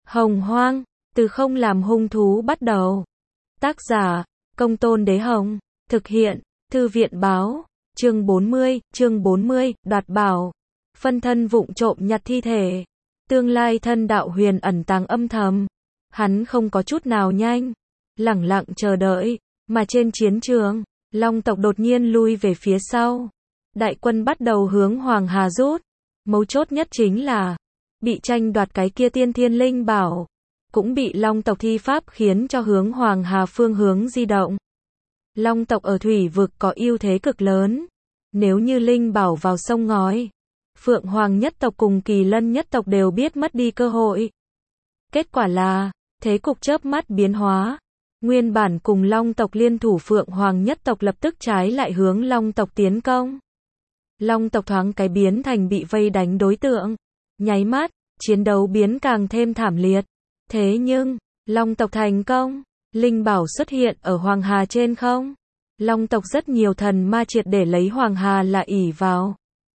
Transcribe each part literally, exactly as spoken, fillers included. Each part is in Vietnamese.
Hồng Hoang, từ không làm hung thú bắt đầu. Tác giả, Công Tôn Đế Hồng. Thực hiện, Thư viện Báo. Chương bốn mươi, chương bốn mươi, đoạt bảo. Phân thân vụng trộm nhặt thi thể. Tương lai thân đạo huyền ẩn tàng âm thầm. Hắn không có chút nào nhanh. Lẳng lặng chờ đợi. Mà trên chiến trường, Long tộc đột nhiên lui về phía sau. Đại quân bắt đầu hướng Hoàng Hà rút. Mấu chốt nhất chính là bị tranh đoạt cái kia tiên thiên linh bảo. Cũng bị Long tộc thi pháp khiến cho hướng Hoàng Hà phương hướng di động. Long tộc ở thủy vực có ưu thế cực lớn. Nếu như linh bảo vào sông ngói, Phượng Hoàng nhất tộc cùng Kỳ Lân nhất tộc đều biết mất đi cơ hội. Kết quả là, thế cục chớp mắt biến hóa. Nguyên bản cùng Long tộc liên thủ Phượng Hoàng nhất tộc lập tức trái lại hướng Long tộc tiến công. Long tộc thoáng cái biến thành bị vây đánh đối tượng. Nháy mắt, chiến đấu biến càng thêm thảm liệt. Thế nhưng, Long tộc thành công. Linh bảo xuất hiện ở Hoàng Hà trên không. Long tộc rất nhiều thần ma triệt để lấy Hoàng Hà là ỷ vào.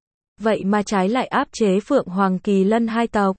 Vậy mà trái lại áp chế Phượng Hoàng Kỳ Lân hai tộc.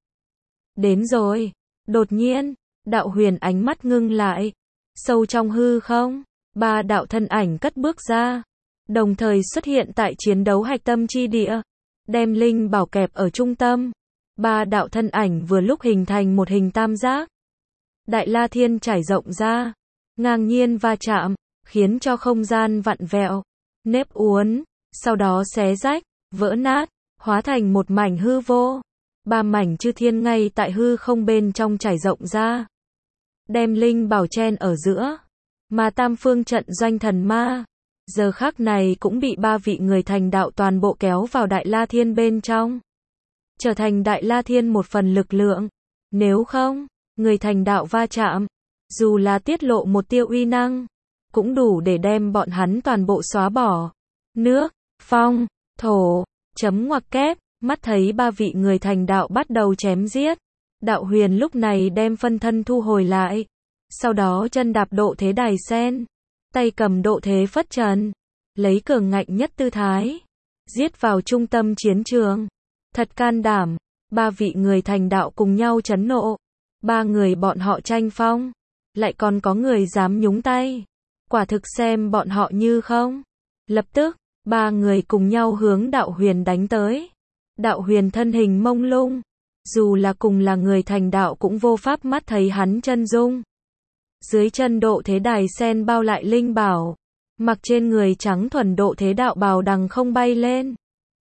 Đến rồi. Đột nhiên, đạo huyền ánh mắt ngưng lại. Sâu trong hư không, ba đạo thân ảnh cất bước ra. Đồng thời xuất hiện tại chiến đấu hạch tâm chi địa. Đem linh bảo kẹp ở trung tâm. Ba đạo thân ảnh vừa lúc hình thành một hình tam giác. Đại La Thiên trải rộng ra. Ngang nhiên va chạm. Khiến cho không gian vặn vẹo. Nếp uốn. Sau đó xé rách. Vỡ nát. Hóa thành một mảnh hư vô. Ba mảnh chư thiên ngay tại hư không bên trong trải rộng ra. Đem linh bảo chen ở giữa. Mà tam phương trận doanh thần ma. Giờ khắc này cũng bị ba vị người thành đạo toàn bộ kéo vào Đại La Thiên bên trong. Trở thành Đại La Thiên một phần lực lượng. Nếu không, người thành đạo va chạm. Dù là tiết lộ một tia uy năng. Cũng đủ để đem bọn hắn toàn bộ xóa bỏ. Nước, phong, thổ, chấm ngoặc kép. Mắt thấy ba vị người thành đạo bắt đầu chém giết. Đạo huyền lúc này đem phân thân thu hồi lại. Sau đó chân đạp độ thế đài sen. Tay cầm độ thế phất trần. Lấy cường ngạnh nhất tư thái. Giết vào trung tâm chiến trường. Thật can đảm. Ba vị người thành đạo cùng nhau chấn nộ. Ba người bọn họ tranh phong. Lại còn có người dám nhúng tay. Quả thực xem bọn họ như không. Lập tức, ba người cùng nhau hướng đạo huyền đánh tới. Đạo huyền thân hình mông lung. Dù là cùng là người thành đạo cũng vô pháp mắt thấy hắn chân dung. Dưới chân độ thế đài sen bao lại linh bảo. Mặc trên người trắng thuần độ thế đạo bào đằng không bay lên.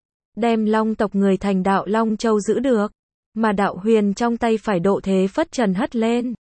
Đem Long tộc người thành đạo Long Châu giữ được. Mà đạo huyền trong tay phải độ thế phất trần hất lên.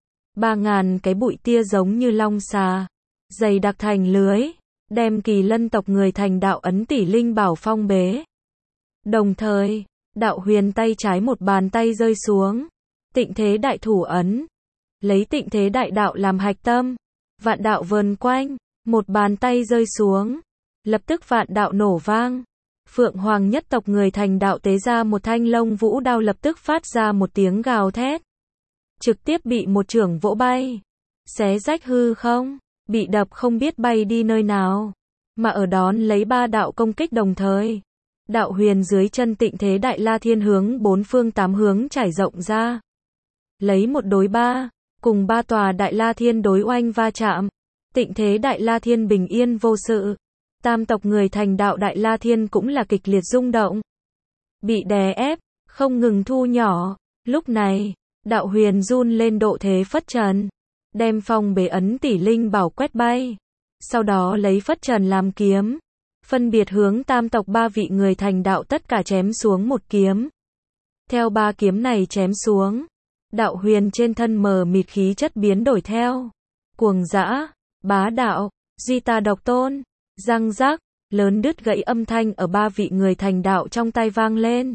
Ba ngàn cái bụi tia giống như long xà. Dày đặc thành lưới. Đem Kỳ Lân tộc người thành đạo ấn tỷ linh bảo phong bế. Đồng thời, đạo huyền tay trái một bàn tay rơi xuống. Tịnh thế đại thủ ấn. Lấy tịnh thế đại đạo làm hạch tâm. Vạn đạo vờn quanh. Một bàn tay rơi xuống. Lập tức vạn đạo nổ vang. Phượng Hoàng nhất tộc người thành đạo tế ra một thanh lông vũ đao lập tức phát ra một tiếng gào thét. Trực tiếp bị một chưởng vỗ bay. Xé rách hư không. Bị đập không biết bay đi nơi nào. Mà ở đón lấy ba đạo công kích đồng thời. Đạo huyền dưới chân tịnh thế Đại La Thiên hướng bốn phương tám hướng trải rộng ra. Lấy một đối ba. Cùng ba tòa Đại La Thiên đối oanh va chạm. Tịnh thế Đại La Thiên bình yên vô sự. Tam tộc người thành đạo Đại La Thiên cũng là kịch liệt rung động. Bị đè ép, không ngừng thu nhỏ. Lúc này, đạo huyền run lên độ thế phất trần. Đem phong bế ấn tỷ linh bảo quét bay. Sau đó lấy phất trần làm kiếm. Phân biệt hướng tam tộc ba vị người thành đạo tất cả chém xuống một kiếm. Theo ba kiếm này chém xuống. Đạo huyền trên thân mờ mịt khí chất biến đổi theo. Cuồng dã, bá đạo, duy ta độc tôn. Răng rác, lớn đứt gãy âm thanh ở ba vị người thành đạo trong tai vang lên.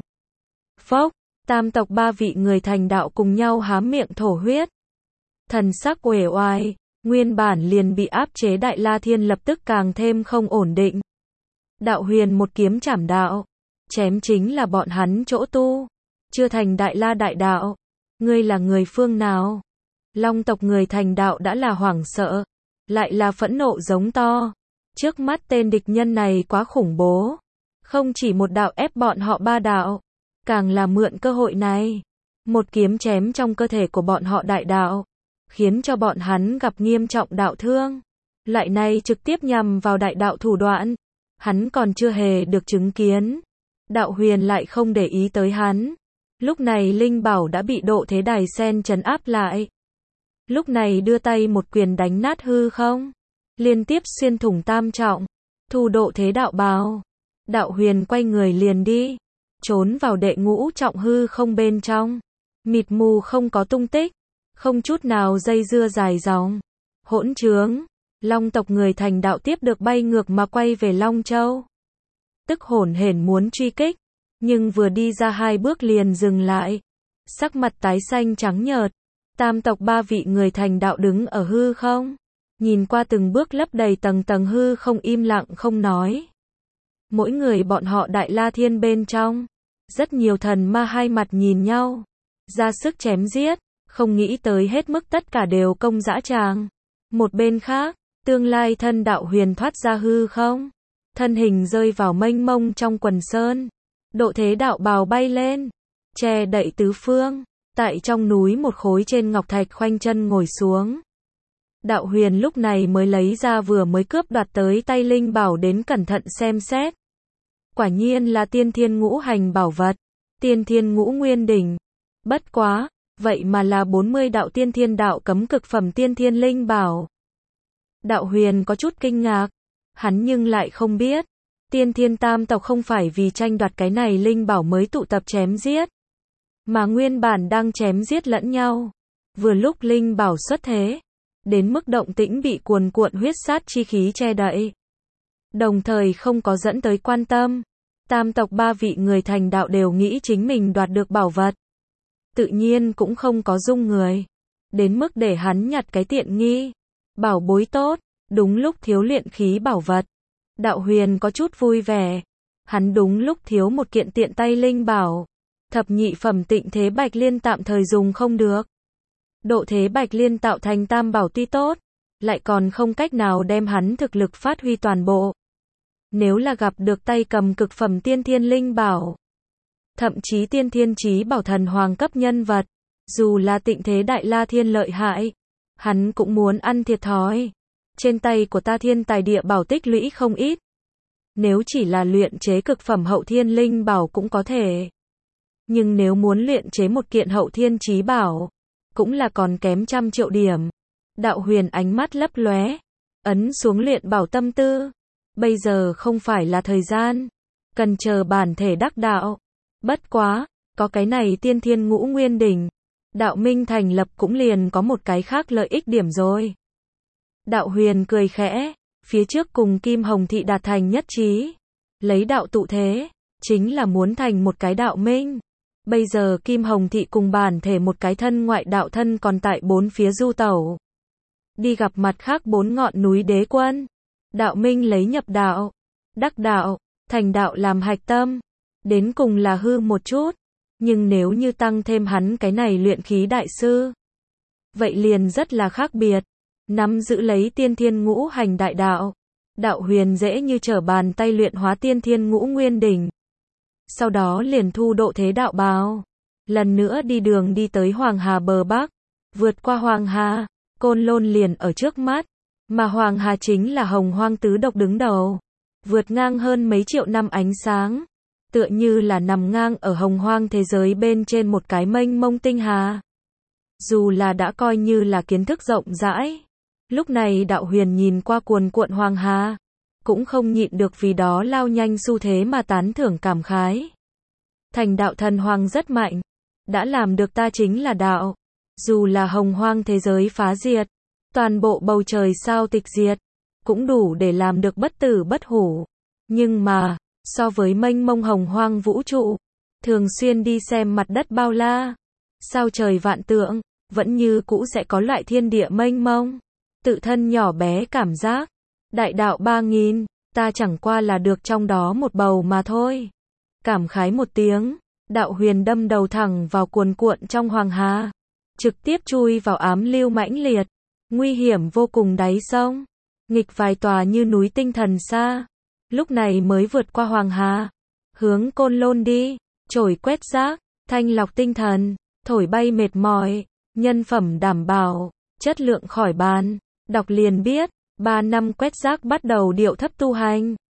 Phốc, tam tộc ba vị người thành đạo cùng nhau hám miệng thổ huyết. Thần sắc uể oải, nguyên bản liền bị áp chế Đại La Thiên lập tức càng thêm không ổn định. Đạo huyền một kiếm chảm đạo. Chém chính là bọn hắn chỗ tu. Chưa thành Đại La đại đạo. Ngươi là người phương nào? Long tộc người thành đạo đã là hoảng sợ. Lại là phẫn nộ giống to. Trước mắt tên địch nhân này quá khủng bố. Không chỉ một đạo ép bọn họ ba đạo. Càng là mượn cơ hội này. Một kiếm chém trong cơ thể của bọn họ đại đạo, khiến cho bọn hắn gặp nghiêm trọng đạo thương. Loại này trực tiếp nhằm vào đại đạo thủ đoạn, hắn còn chưa hề được chứng kiến. Đạo huyền lại không để ý tới hắn. Lúc này linh bảo đã bị độ thế đài sen trấn áp lại. Lúc này đưa tay một quyền đánh nát hư không, liên tiếp xuyên thủng tam trọng, thu độ thế đạo bào. Đạo huyền quay người liền đi, trốn vào đệ ngũ trọng hư không bên trong. Mịt mù không có tung tích, không chút nào dây dưa dài dòng. Hỗn trướng, Long tộc người thành đạo tiếp được bay ngược mà quay về Long Châu. Tức hổn hển muốn truy kích, nhưng vừa đi ra hai bước liền dừng lại. Sắc mặt tái xanh trắng nhợt, tam tộc ba vị người thành đạo đứng ở hư không. Nhìn qua từng bước lấp đầy tầng tầng hư không im lặng không nói. Mỗi người bọn họ đại la thiên bên trong. Rất nhiều thần ma hai mặt nhìn nhau. Ra sức chém giết, không nghĩ tới hết mức tất cả đều công dã tràng. Một bên khác, tương lai thân đạo huyền thoát ra hư không. Thân hình rơi vào mênh mông trong quần sơn. Độ thế đạo bào bay lên, che đậy tứ phương. Tại trong núi một khối trên ngọc thạch khoanh chân ngồi xuống. Đạo huyền lúc này mới lấy ra vừa mới cướp đoạt tới tay linh bảo đến cẩn thận xem xét. Quả nhiên là tiên thiên ngũ hành bảo vật, tiên thiên ngũ nguyên đỉnh. Bất quá, vậy mà là bốn mươi đạo tiên thiên đạo cấm cực phẩm tiên thiên linh bảo. Đạo huyền có chút kinh ngạc, hắn nhưng lại không biết, tiên thiên tam tộc không phải vì tranh đoạt cái này linh bảo mới tụ tập chém giết, mà nguyên bản đang chém giết lẫn nhau. Vừa lúc linh bảo xuất thế, đến mức động tĩnh bị cuồn cuộn huyết sát chi khí che đậy. Đồng thời không có dẫn tới quan tâm, tam tộc ba vị người thành đạo đều nghĩ chính mình đoạt được bảo vật. Tự nhiên cũng không có dung người, đến mức để hắn nhặt cái tiện nghi. Bảo bối tốt, đúng lúc thiếu luyện khí bảo vật. Đạo huyền có chút vui vẻ, hắn đúng lúc thiếu một kiện tiện tay linh bảo. Thập nhị phẩm tịnh thế bạch liên tạm thời dùng không được. Độ thế bạch liên tạo thành tam bảo tuy tốt, lại còn không cách nào đem hắn thực lực phát huy toàn bộ. Nếu là gặp được tay cầm cực phẩm tiên thiên linh bảo, thậm chí tiên thiên chí bảo thần hoàng cấp nhân vật, dù là tịnh thế đại la thiên lợi hại, hắn cũng muốn ăn thiệt thòi. Trên tay của ta thiên tài địa bảo tích lũy không ít. Nếu chỉ là luyện chế cực phẩm hậu thiên linh bảo cũng có thể. Nhưng nếu muốn luyện chế một kiện hậu thiên chí bảo, cũng là còn kém trăm triệu điểm. Đạo huyền ánh mắt lấp lóe, ấn xuống luyện bảo tâm tư. Bây giờ không phải là thời gian, cần chờ bản thể đắc đạo. Bất quá, có cái này tiên thiên ngũ nguyên đỉnh, đạo minh thành lập cũng liền có một cái khác lợi ích điểm rồi. Đạo huyền cười khẽ, phía trước cùng Kim Hồng Thị đạt thành nhất trí. Lấy đạo tụ thế, chính là muốn thành một cái đạo minh. Bây giờ Kim Hồng Thị cùng bản thể một cái thân ngoại đạo thân còn tại bốn phía du tẩu. Đi gặp mặt khác bốn ngọn núi đế quân. Đạo minh lấy nhập đạo, đắc đạo, thành đạo làm hạch tâm. Đến cùng là hư một chút. Nhưng nếu như tăng thêm hắn cái này luyện khí đại sư, vậy liền rất là khác biệt. Nắm giữ lấy tiên thiên ngũ hành đại đạo, đạo huyền dễ như trở bàn tay luyện hóa tiên thiên ngũ nguyên đỉnh. Sau đó liền thu độ thế đạo bào. Lần nữa đi đường đi tới Hoàng Hà bờ Bắc. Vượt qua Hoàng Hà, Côn Lôn liền ở trước mắt. Mà Hoàng Hà chính là hồng hoang tứ độc đứng đầu. Vượt ngang hơn mấy triệu năm ánh sáng. Tựa như là nằm ngang ở hồng hoang thế giới bên trên một cái mênh mông tinh hà. Dù là đã coi như là kiến thức rộng rãi. Lúc này đạo huyền nhìn qua cuồn cuộn Hoàng Hà, cũng không nhịn được vì đó lao nhanh xu thế mà tán thưởng cảm khái. Thành đạo thần hoàng rất mạnh, đã làm được ta chính là đạo. Dù là hồng hoang thế giới phá diệt, toàn bộ bầu trời sao tịch diệt, cũng đủ để làm được bất tử bất hủ. Nhưng mà, so với mênh mông hồng hoang vũ trụ, thường xuyên đi xem mặt đất bao la, sao trời vạn tượng, vẫn như cũ sẽ có loại thiên địa mênh mông. Tự thân nhỏ bé cảm giác, đại đạo ba nghìn, ta chẳng qua là được trong đó một bầu mà thôi. Cảm khái một tiếng, đạo huyền đâm đầu thẳng vào cuồn cuộn trong Hoàng Hà, trực tiếp chui vào ám lưu mãnh liệt, nguy hiểm vô cùng đáy sông, nghịch vài tòa như núi tinh thần xa. Lúc này mới vượt qua Hoàng Hà, hướng Côn Lôn đi, trổi quét rác, thanh lọc tinh thần. thổi bay mệt mỏi, nhân phẩm đảm bảo, chất lượng khỏi bàn. Đọc liền biết, ba năm quét rác bắt đầu điệu thấp tu hành.